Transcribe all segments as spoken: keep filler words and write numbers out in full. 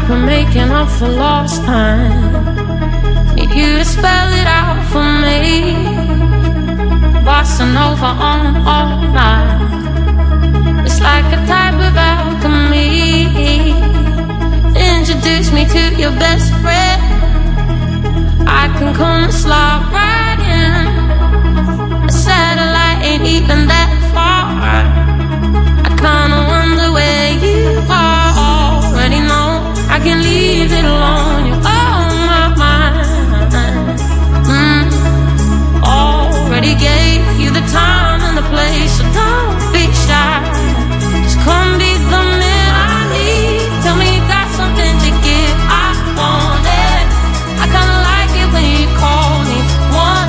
we're making up for lost time. Need you to spell it out for me. Bossa Nova on all night. It's like a type of alchemy. Introduce me to your best friend. I can come and slide right in. A satellite ain't even that far. I kinda wonder where you are. Already know I can leave it alone. You're on my mind. mm. Already gave you the time and the place, so don't be shy. Just come be the man I need. Tell me you got something to give. I want it. I kinda like it when you call me one.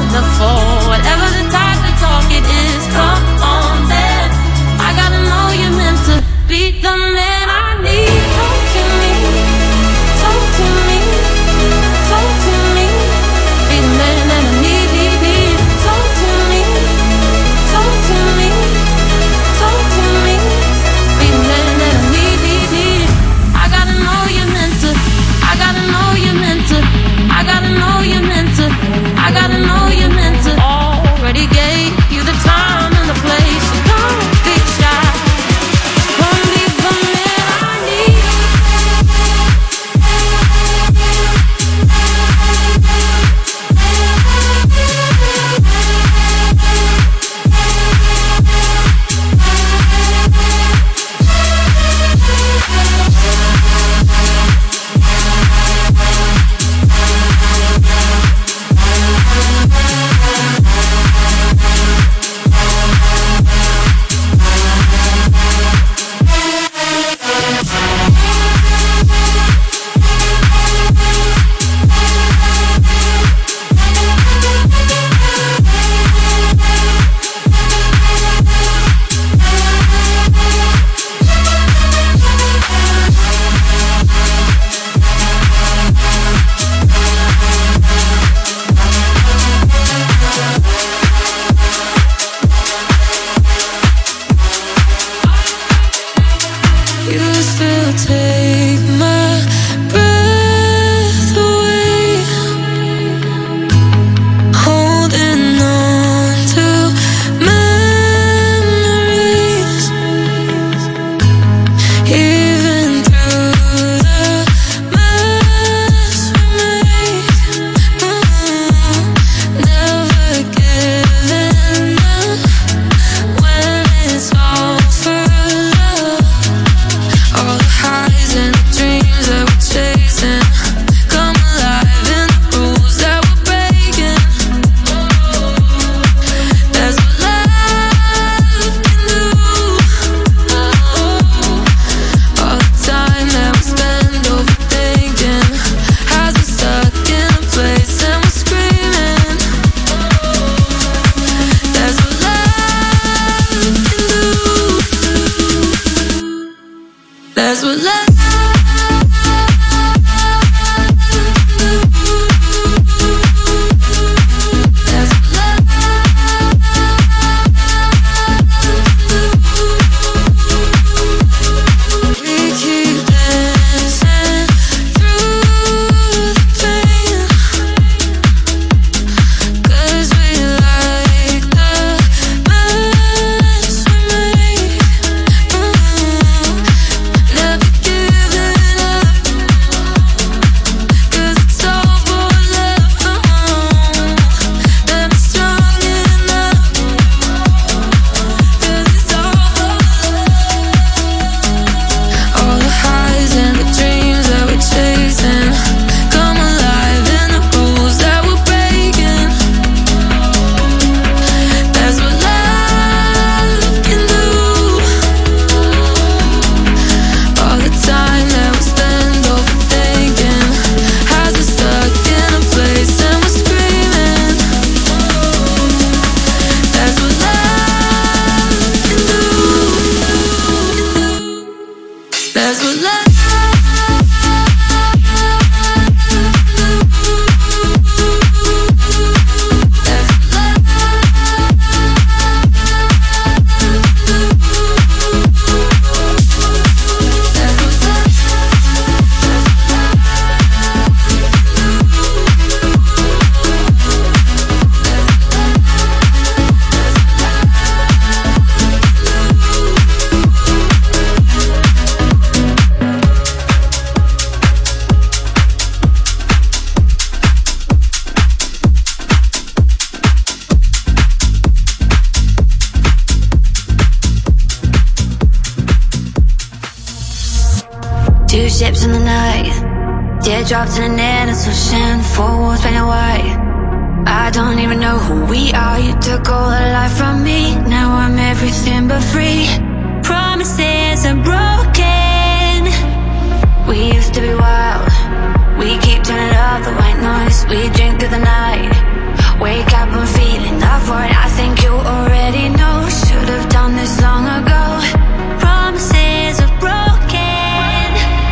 ships in the night, teardrops in an endless ocean, four walls painted white. I don't even know who we are. You took all the life from me. Now I'm everything but free. Promises are broken. We used to be wild. We keep turning up the white noise. We drink through the night. Wake up and feeling up for it. I think you already know. Should have done this long ago. Promises are broken.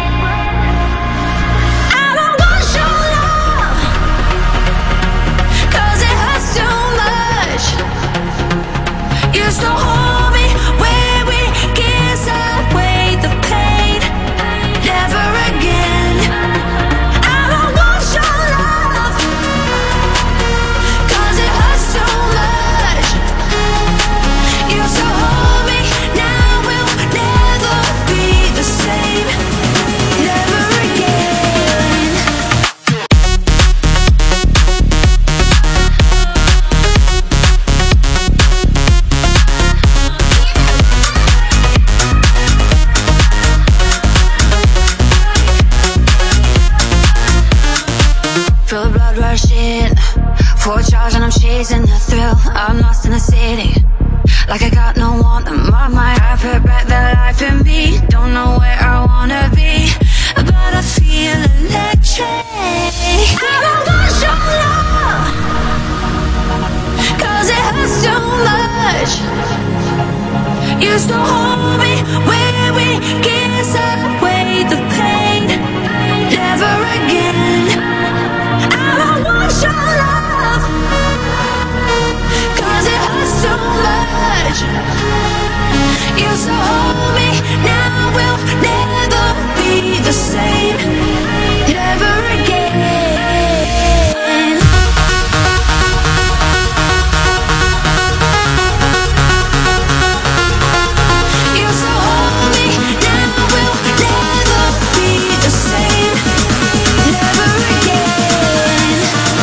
I don't want your love, 'cause it hurts too much. You still hold me where we kiss away the pain. Never again. I don't want your love, 'cause it hurts too much. You still hold me, now we'll never be the same. Never again. Feel the blood rushing, full charge and I'm chasing the thrill. I'm lost in the city, like I got no one to mark my I put back the life in me. Don't know where I wanna be, but I feel electric. I don't want your love, 'cause it hurts too much. You still hold me where we kiss away the pain. Never again. I don't want your love, 'cause it hurts too much. You still hold me, now we'll never be the same. Never again. You still hold me, now we'll never be the same. Never again.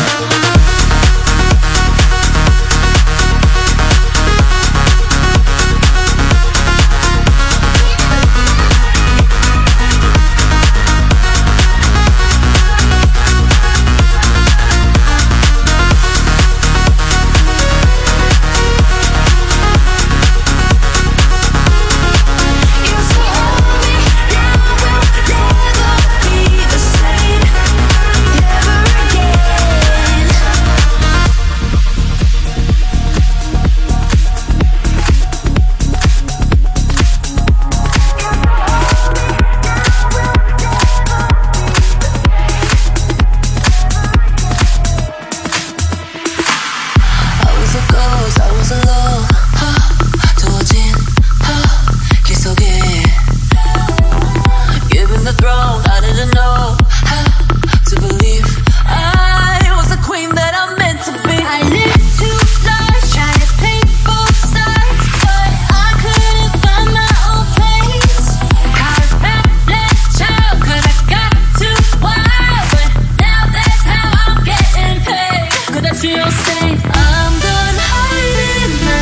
You still hold me, now we'll never be the same. Never again. I was a ghost, I was alone. 두어진 길 속에 given the throne, I didn't know how to believe I was the queen that I'm meant to be. I lived two lives, trying to paint both sides, but I couldn't find my own place. I was backlash child, 'cause I got too wild, but now that's how I'm getting paid. But I still say I'm done hiding now.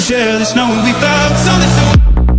jealous knowing we found something so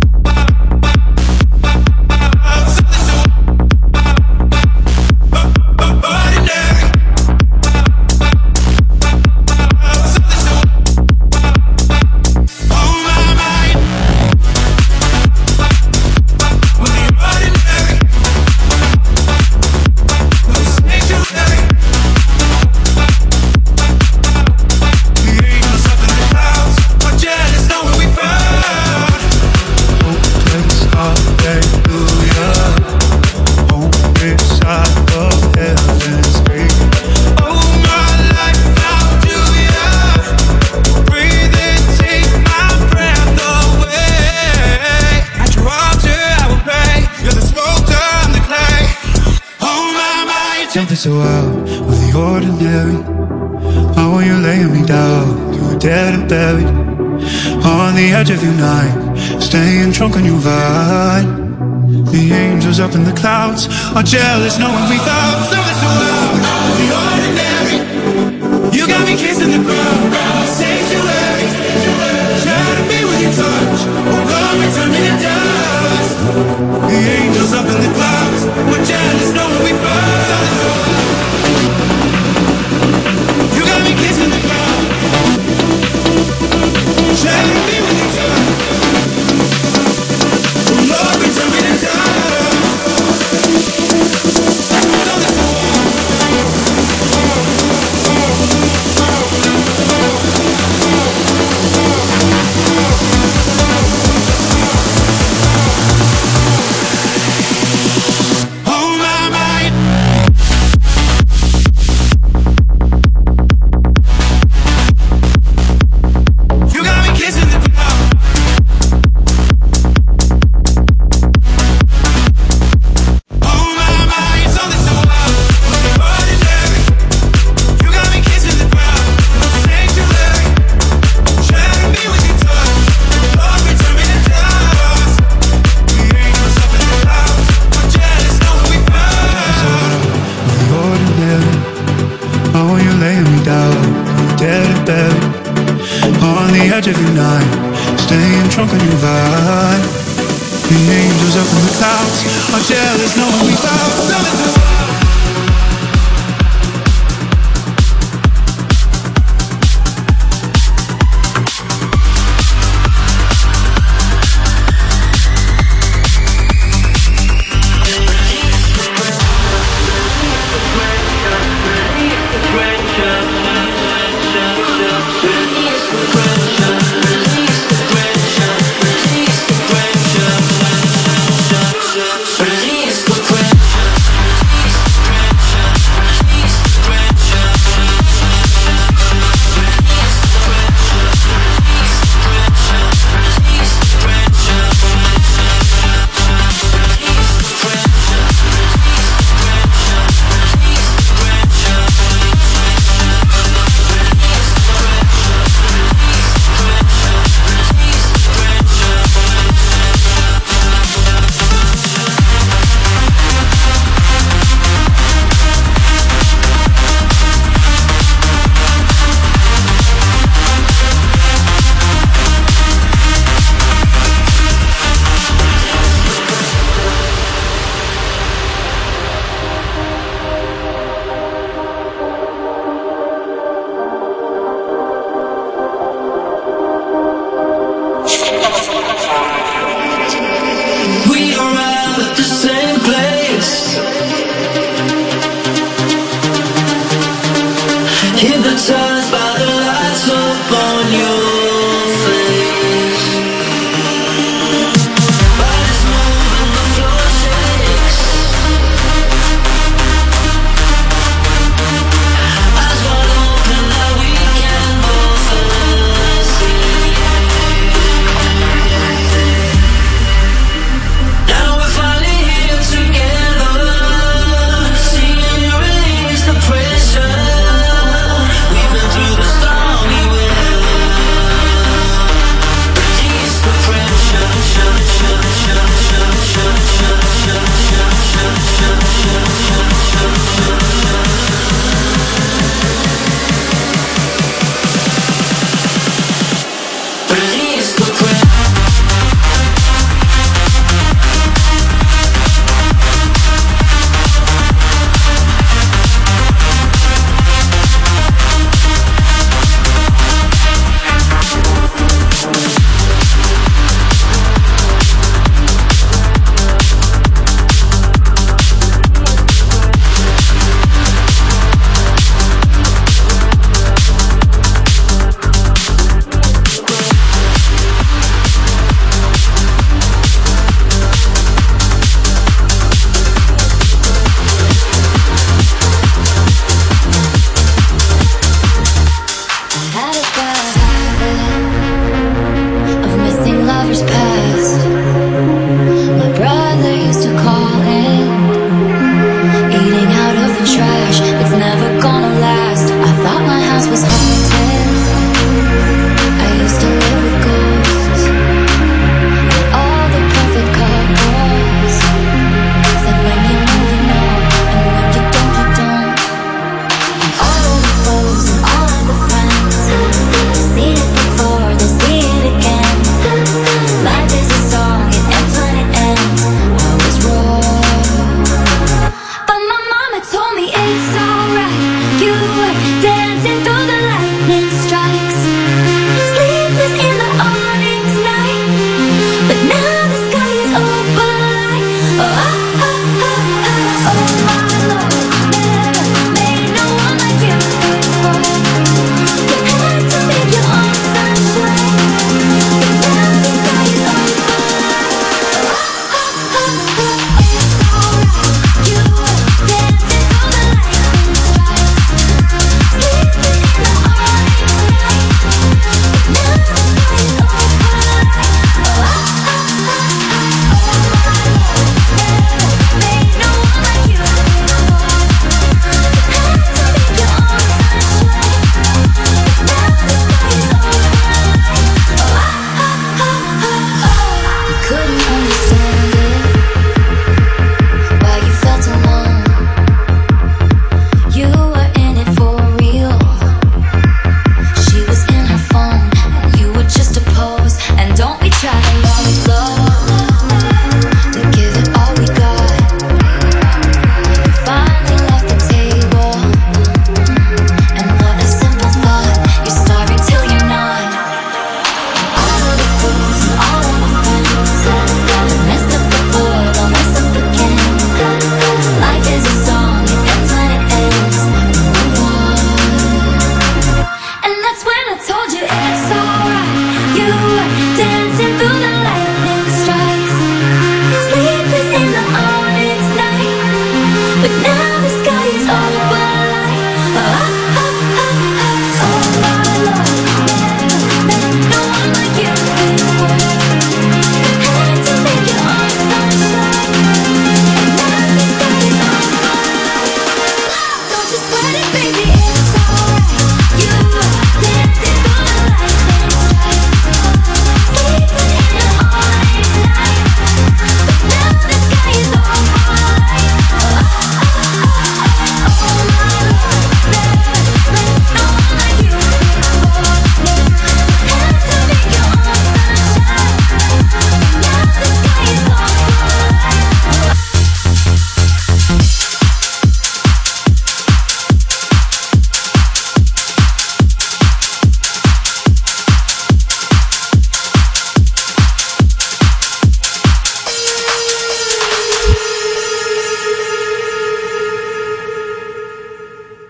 so out of the ordinary. Oh, when you're laying me down, you were dead and buried on the edge of your night, staying drunk on your vine. The angels up in the clouds are jealous knowing we found something so out of the ordinary. You got me kissing the ground, sanctuary. Shadow me with your touch, oh glory, turn me to dust. The angels up in the clouds were jealous knowing we found something so out. You got me kissing the ground, shadow me with your touch, oh glory, turn me to dust. Something so of your night, staying drunk on your vibe. The angels up in the clouds are jealous knowing we found something so first pass.